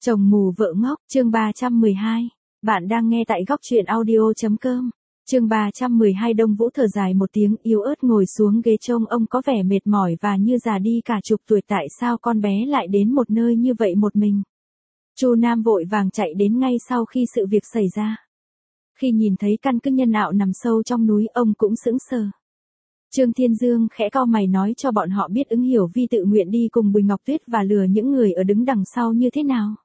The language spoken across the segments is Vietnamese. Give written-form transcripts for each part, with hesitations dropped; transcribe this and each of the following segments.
Chồng mù vợ ngốc, chương 312. Bạn đang nghe tại góc truyện audio.com. Chương 312. Đông Vũ thở dài một tiếng, yếu ớt ngồi xuống ghế trông ông có vẻ mệt mỏi và như già đi cả chục tuổi. Tại sao con bé lại đến một nơi như vậy một mình? Chu Nam vội vàng chạy đến ngay sau khi sự việc xảy ra. Khi nhìn thấy căn cứ nhân ạo nằm sâu trong núi, ông cũng sững sờ. Trương Thiên Dương khẽ cau mày nói cho bọn họ biết Ứng Hiểu Vi tự nguyện đi cùng Bùi Ngọc Tuyết và lừa những người ở đứng đằng sau như thế nào.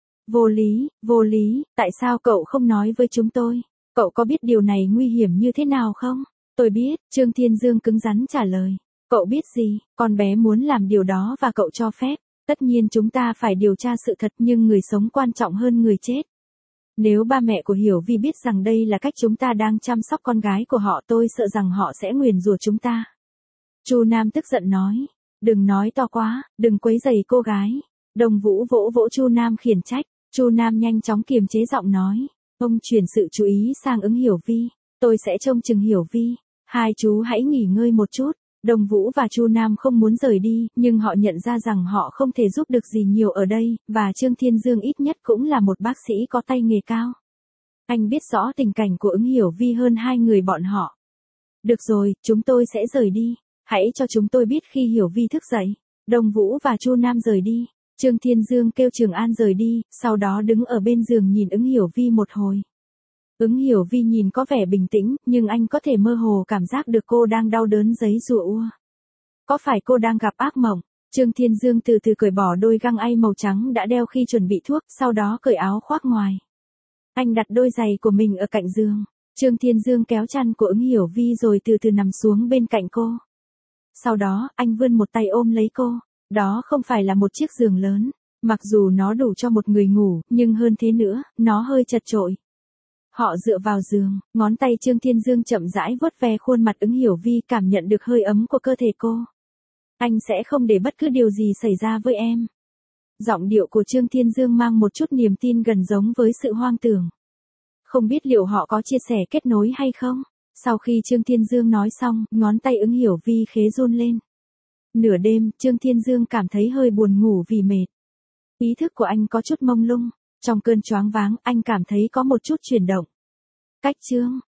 Vô lý, tại sao cậu không nói với chúng tôi? Cậu có biết điều này nguy hiểm như thế nào không? Tôi biết, Trương Thiên Dương cứng rắn trả lời. Cậu biết gì? Con bé muốn làm điều đó và cậu cho phép. Tất nhiên chúng ta phải điều tra sự thật, nhưng người sống quan trọng hơn người chết. Nếu ba mẹ của Hiểu Vi biết rằng đây là cách chúng ta đang chăm sóc con gái của họ, tôi sợ rằng họ sẽ nguyền rủa chúng ta. Chu Nam tức giận nói. Đừng nói to quá, đừng quấy rầy cô gái. Đông Vũ vỗ vỗ Chu Nam khiển trách. Chu Nam nhanh chóng kiềm chế giọng nói. Ông chuyển sự chú ý sang Ứng Hiểu Vi. Tôi sẽ trông chừng Hiểu Vi. Hai chú hãy nghỉ ngơi một chút. Đông Vũ và Chu Nam không muốn rời đi, nhưng họ nhận ra rằng họ không thể giúp được gì nhiều ở đây, và Trương Thiên Dương ít nhất cũng là một bác sĩ có tay nghề cao. Anh biết rõ tình cảnh của Ứng Hiểu Vi hơn hai người bọn họ. Được rồi, chúng tôi sẽ rời đi. Hãy cho chúng tôi biết khi Hiểu Vi thức dậy. Đông Vũ và Chu Nam rời đi. Trương Thiên Dương kêu Trường An rời đi, sau đó đứng ở bên giường nhìn Ứng Hiểu Vi một hồi. Ứng Hiểu Vi nhìn có vẻ bình tĩnh, nhưng anh có thể mơ hồ cảm giác được cô đang đau đớn giấy giụa. Có phải cô đang gặp ác mộng? Trương Thiên Dương từ từ cởi bỏ đôi găng tay màu trắng đã đeo khi chuẩn bị thuốc, sau đó cởi áo khoác ngoài. Anh đặt đôi giày của mình ở cạnh giường. Trương Thiên Dương kéo chăn của Ứng Hiểu Vi rồi từ từ nằm xuống bên cạnh cô. Sau đó, anh vươn một tay ôm lấy cô. Đó không phải là một chiếc giường lớn. Mặc dù nó đủ cho một người ngủ, nhưng hơn thế nữa, nó hơi chật chội. Họ dựa vào giường, ngón tay Trương Thiên Dương chậm rãi vuốt ve khuôn mặt Ứng Hiểu Vi, cảm nhận được hơi ấm của cơ thể cô. Anh sẽ không để bất cứ điều gì xảy ra với em. Giọng điệu của Trương Thiên Dương mang một chút niềm tin gần giống với sự hoang tưởng. Không biết liệu họ có chia sẻ kết nối hay không? Sau khi Trương Thiên Dương nói xong, ngón tay Ứng Hiểu Vi khẽ run lên. Nửa đêm, Trương Thiên Dương cảm thấy hơi buồn ngủ vì mệt. Ý thức của anh có chút mông lung. Trong cơn choáng váng, anh cảm thấy có một chút chuyển động. Cách chương,